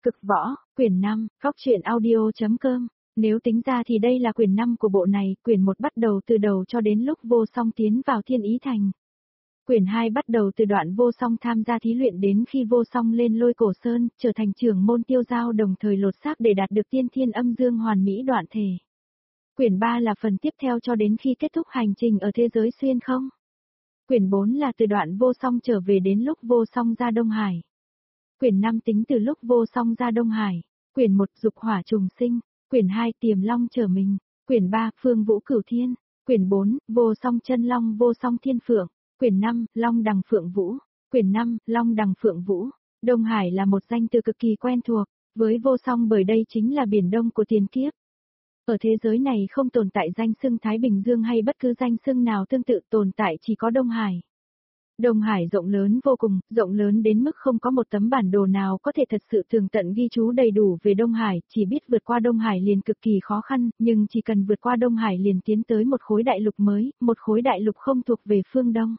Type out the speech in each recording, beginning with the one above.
Cực võ, quyển 5, Phóc truyện audio.com. Nếu tính ra thì đây là quyển 5 của bộ này, quyển 1 bắt đầu từ đầu cho đến lúc Vô Song tiến vào Thiên Ý Thành. Quyển 2 bắt đầu từ đoạn Vô Song tham gia thí luyện đến khi Vô Song lên Lôi Cổ Sơn, trở thành trưởng môn Tiêu Giao, đồng thời lột xác để đạt được tiên thiên âm dương hoàn mỹ đoạn thể. Quyển 3 là phần tiếp theo cho đến khi kết thúc hành trình ở thế giới xuyên không. Quyển 4 là từ đoạn Vô Song trở về đến lúc Vô Song ra Đông Hải. Quyển 5 tính từ lúc Vô Song ra Đông Hải. Quyển 1 Dục hỏa trùng sinh. Quyển 2 Tiềm Long trở mình. Quyển 3 Phương Vũ Cửu Thiên. Quyển 4 Vô Song chân long Vô Song Thiên Phượng. Quyển 5 Long Đằng Phượng Vũ. Quyển 5 Long Đằng Phượng Vũ. Đông Hải là một danh từ cực kỳ quen thuộc với Vô Song bởi đây chính là biển đông của tiền kiếp. Ở thế giới này không tồn tại danh xưng Thái Bình Dương hay bất cứ danh xưng nào tương tự, tồn tại chỉ có Đông Hải. Đông Hải rộng lớn vô cùng, rộng lớn đến mức không có một tấm bản đồ nào có thể thật sự tường tận ghi chú đầy đủ về Đông Hải, chỉ biết vượt qua Đông Hải liền cực kỳ khó khăn, nhưng chỉ cần vượt qua Đông Hải liền tiến tới một khối đại lục mới, một khối đại lục không thuộc về phương Đông.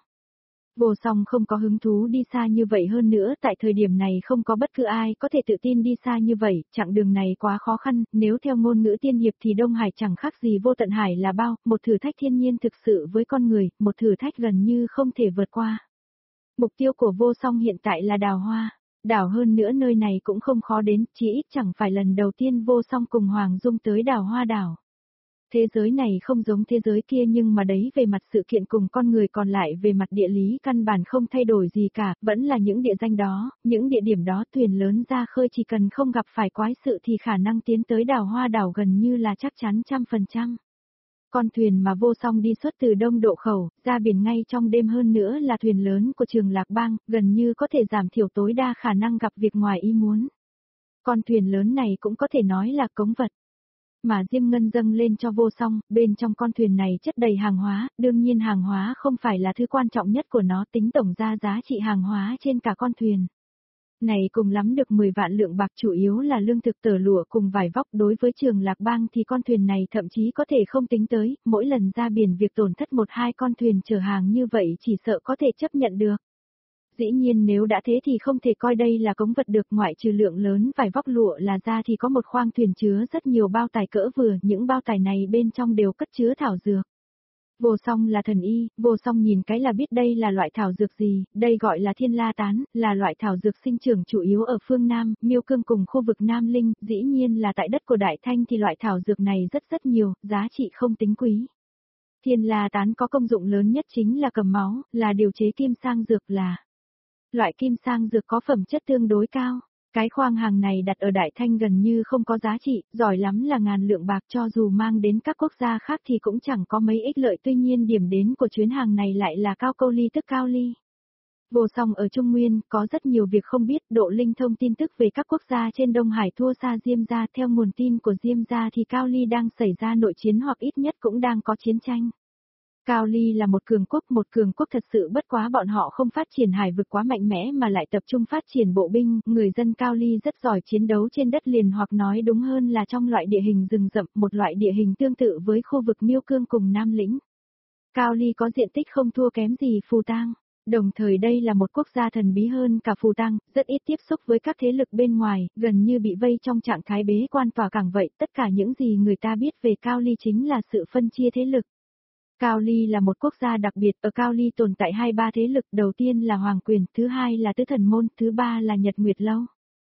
Vô Song không có hứng thú đi xa như vậy, hơn nữa tại thời điểm này không có bất cứ ai có thể tự tin đi xa như vậy, chặng đường này quá khó khăn, nếu theo ngôn ngữ tiên hiệp thì Đông Hải chẳng khác gì Vô Tận Hải là bao, một thử thách thiên nhiên thực sự với con người, một thử thách gần như không thể vượt qua. Mục tiêu của Vô Song hiện tại là Đào Hoa. Đảo hơn nữa nơi này cũng không khó đến, chỉ ít chẳng phải lần đầu tiên Vô Song cùng Hoàng Dung tới Đào Hoa đảo. Thế giới này không giống thế giới kia, nhưng mà đấy về mặt sự kiện cùng con người, còn lại về mặt địa lý căn bản không thay đổi gì cả, vẫn là những địa danh đó, những địa điểm đó. Thuyền lớn ra khơi chỉ cần không gặp phải quái sự thì khả năng tiến tới Đào Hoa đảo gần như là chắc chắn 100%. Con thuyền mà Vô Song đi xuất từ Đông Độ Khẩu, ra biển ngay trong đêm, hơn nữa là thuyền lớn của Trường Lạc Bang, gần như có thể giảm thiểu tối đa khả năng gặp việc ngoài ý muốn. Con thuyền lớn này cũng có thể nói là cống vật mà Diêm Ngân dâng lên cho Vô Song, bên trong con thuyền này chất đầy hàng hóa, đương nhiên hàng hóa không phải là thứ quan trọng nhất của nó, tính tổng ra giá trị hàng hóa trên cả con thuyền này cùng lắm được 10 vạn lượng bạc, chủ yếu là lương thực, tờ lụa cùng vải vóc. Đối với Trường Lạc Bang thì con thuyền này thậm chí có thể không tính tới, mỗi lần ra biển việc tổn thất 1-2 con thuyền chở hàng như vậy chỉ sợ có thể chấp nhận được. Dĩ nhiên nếu đã thế thì không thể coi đây là cống vật được, ngoại trừ lượng lớn vải vóc lụa là ra thì có một khoang thuyền chứa rất nhiều bao tải cỡ vừa, những bao tải này bên trong đều cất chứa thảo dược. Vô Song là thần y, Vô Song nhìn cái là biết đây là loại thảo dược gì, đây gọi là Thiên La Tán, là loại thảo dược sinh trưởng chủ yếu ở phương Nam, Miêu Cương cùng khu vực Nam Linh, dĩ nhiên là tại đất của Đại Thanh thì loại thảo dược này rất nhiều, giá trị không tính quý. Thiên La Tán có công dụng lớn nhất chính là cầm máu, là điều chế kim sang dược, là loại kim sang dược có phẩm chất tương đối cao. Cái khoang hàng này đặt ở Đại Thanh gần như không có giá trị, giỏi lắm là ngàn lượng bạc, cho dù mang đến các quốc gia khác thì cũng chẳng có mấy ích lợi, tuy nhiên điểm đến của chuyến hàng này lại là Cao Câu Ly tức Cao Ly. Vô Song ở Trung Nguyên, có rất nhiều việc không biết, độ linh thông tin tức về các quốc gia trên Đông Hải thua xa Diêm gia, theo nguồn tin của Diêm gia thì Cao Ly đang xảy ra nội chiến hoặc ít nhất cũng đang có chiến tranh. Cao Ly là một cường quốc thật sự, bất quá bọn họ không phát triển hải vực quá mạnh mẽ mà lại tập trung phát triển bộ binh, người dân Cao Ly rất giỏi chiến đấu trên đất liền, hoặc nói đúng hơn là trong loại địa hình rừng rậm, một loại địa hình tương tự với khu vực Miêu Cương cùng Nam Lĩnh. Cao Ly có diện tích không thua kém gì Phù Tang, đồng thời đây là một quốc gia thần bí hơn cả Phù Tang, rất ít tiếp xúc với các thế lực bên ngoài, gần như bị vây trong trạng thái bế quan tỏa cảng vậy. Tất cả những gì người ta biết về Cao Ly chính là sự phân chia thế lực. Cao Ly là một quốc gia đặc biệt, ở Cao Ly tồn tại 2-3 thế lực, đầu tiên là Hoàng Quyền, thứ hai là Tứ Thần Môn, thứ ba là Nhật Nguyệt Lâu.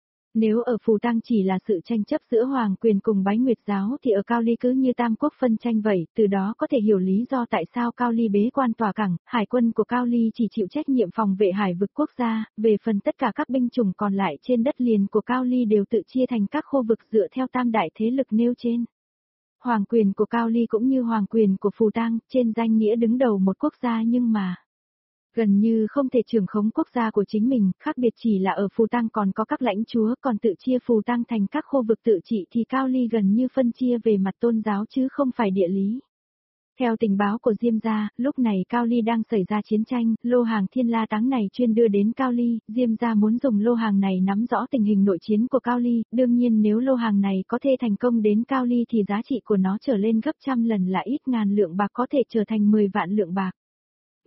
Nếu ở Phù Tang chỉ là sự tranh chấp giữa Hoàng Quyền cùng Bái Nguyệt Giáo thì ở Cao Ly cứ như tam quốc phân tranh vậy, từ đó có thể hiểu lý do tại sao Cao Ly bế quan tỏa cảng, hải quân của Cao Ly chỉ chịu trách nhiệm phòng vệ hải vực quốc gia, về phần tất cả các binh chủng còn lại trên đất liền của Cao Ly đều tự chia thành các khu vực dựa theo tam đại thế lực nêu trên. Hoàng quyền của Cao Ly cũng như hoàng quyền của Phù Tang, trên danh nghĩa đứng đầu một quốc gia nhưng mà gần như không thể trưởng khống quốc gia của chính mình, khác biệt chỉ là ở Phù Tang còn có các lãnh chúa, còn tự chia Phù Tang thành các khu vực tự trị thì Cao Ly gần như phân chia về mặt tôn giáo chứ không phải địa lý. Theo tình báo của Diêm gia, lúc này Cao Ly đang xảy ra chiến tranh, lô hàng Thiên La Táng này chuyên đưa đến Cao Ly, Diêm gia muốn dùng lô hàng này nắm rõ tình hình nội chiến của Cao Ly, đương nhiên nếu lô hàng này có thể thành công đến Cao Ly thì giá trị của nó trở lên gấp trăm lần, là ít ngàn lượng bạc có thể trở thành 10 vạn lượng bạc.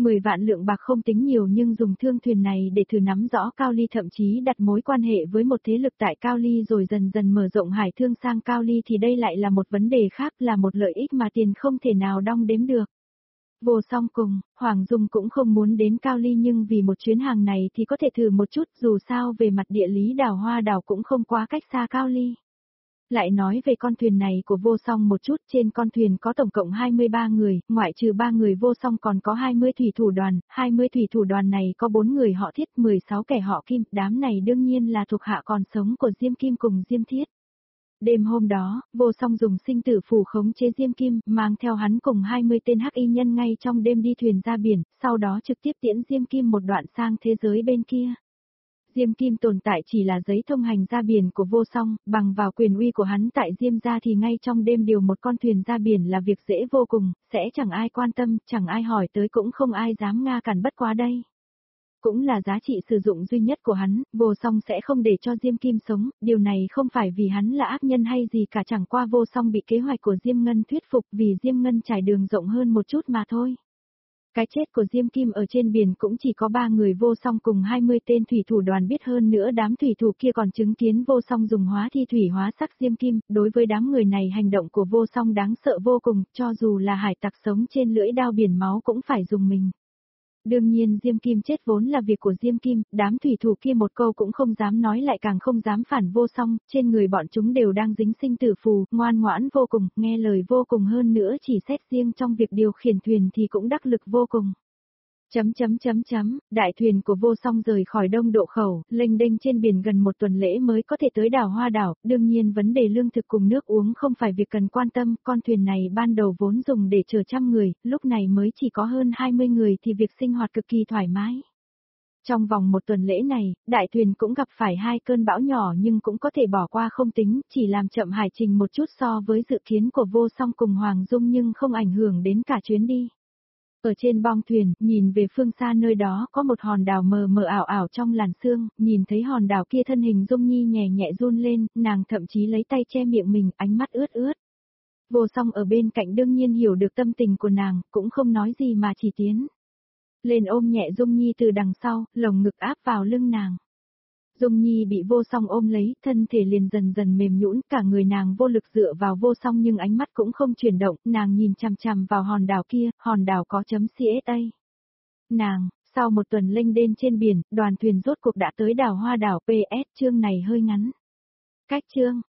10 vạn lượng bạc không tính nhiều nhưng dùng thương thuyền này để thử nắm rõ Cao Ly, thậm chí đặt mối quan hệ với một thế lực tại Cao Ly rồi dần dần mở rộng hải thương sang Cao Ly thì đây lại là một vấn đề khác, là một lợi ích mà tiền không thể nào đong đếm được. Vô Song cùng, Hoàng Dung cũng không muốn đến Cao Ly nhưng vì một chuyến hàng này thì có thể thử một chút, dù sao về mặt địa lý đảo Hoa đảo cũng không quá cách xa Cao Ly. Lại nói về con thuyền này của Vô Song một chút, trên con thuyền có tổng cộng 23 người, ngoại trừ 3 người Vô Song còn có 20 thủy thủ đoàn, 20 thủy thủ đoàn này có 4 người họ Thiết, 16 kẻ họ Kim, đám này đương nhiên là thuộc hạ còn sống của Diêm Kim cùng Diêm Thiết. Đêm hôm đó, Vô Song dùng sinh tử phù khống chế Diêm Kim, mang theo hắn cùng 20 tên hắc y nhân ngay trong đêm đi thuyền ra biển, sau đó trực tiếp tiễn Diêm Kim một đoạn sang thế giới bên kia. Diêm Kim tồn tại chỉ là giấy thông hành ra biển của Vô Song, bằng vào quyền uy của hắn tại Diêm gia thì ngay trong đêm điều một con thuyền ra biển là việc dễ vô cùng, sẽ chẳng ai quan tâm, chẳng ai hỏi tới cũng không ai dám ngăn cản, bất quá đây. Cũng là giá trị sử dụng duy nhất của hắn, Vô Song sẽ không để cho Diêm Kim sống, điều này không phải vì hắn là ác nhân hay gì cả, chẳng qua Vô Song bị kế hoạch của Diêm Ngân thuyết phục vì Diêm Ngân trải đường rộng hơn một chút mà thôi. Cái chết của Diêm Kim ở trên biển cũng chỉ có 3 người Vô Song cùng 20 tên thủy thủ đoàn biết, hơn nữa đám thủy thủ kia còn chứng kiến Vô Song dùng hóa thi thủy hóa sắc Diêm Kim, đối với đám người này hành động của Vô Song đáng sợ vô cùng, cho dù là hải tặc sống trên lưỡi đao biển máu cũng phải dùng mình. Đương nhiên Diêm Kim chết vốn là việc của Diêm Kim, đám thủy thủ kia một câu cũng không dám nói, lại càng không dám phản Vô Song, trên người bọn chúng đều đang dính sinh tử phù, ngoan ngoãn vô cùng, nghe lời vô cùng, hơn nữa chỉ xét riêng trong việc điều khiển thuyền thì cũng đắc lực vô cùng. Đại thuyền của Vô Song rời khỏi Đông Độ khẩu, lênh đênh trên biển gần một tuần lễ mới có thể tới đảo Hoa đảo, đương nhiên vấn đề lương thực cùng nước uống không phải việc cần quan tâm, con thuyền này ban đầu vốn dùng để chở trăm người, lúc này mới chỉ có hơn 20 người thì việc sinh hoạt cực kỳ thoải mái. Trong vòng một tuần lễ này, đại thuyền cũng gặp phải 2 cơn bão nhỏ nhưng cũng có thể bỏ qua không tính, chỉ làm chậm hải trình một chút so với dự kiến của Vô Song cùng Hoàng Dung nhưng không ảnh hưởng đến cả chuyến đi. Ở trên bong thuyền, nhìn về phương xa nơi đó có một hòn đảo mờ mờ ảo ảo trong làn sương, nhìn thấy hòn đảo kia thân hình Dung Nhi nhẹ nhẹ run lên, nàng thậm chí lấy tay che miệng mình, ánh mắt ướt ướt. Vô Song ở bên cạnh đương nhiên hiểu được tâm tình của nàng, cũng không nói gì mà chỉ tiến lên ôm nhẹ Dung Nhi từ đằng sau, lồng ngực áp vào lưng nàng. Dung Nhi bị Vô Song ôm lấy, thân thể liền dần dần mềm nhũn, cả người nàng vô lực dựa vào Vô Song nhưng ánh mắt cũng không chuyển động, nàng nhìn chằm chằm vào hòn đảo kia, hòn đảo có chấm CSA. Nàng, sau một tuần lênh đênh trên biển, đoàn thuyền rốt cuộc đã tới đảo Hoa đảo. PS chương này hơi ngắn. Cách chương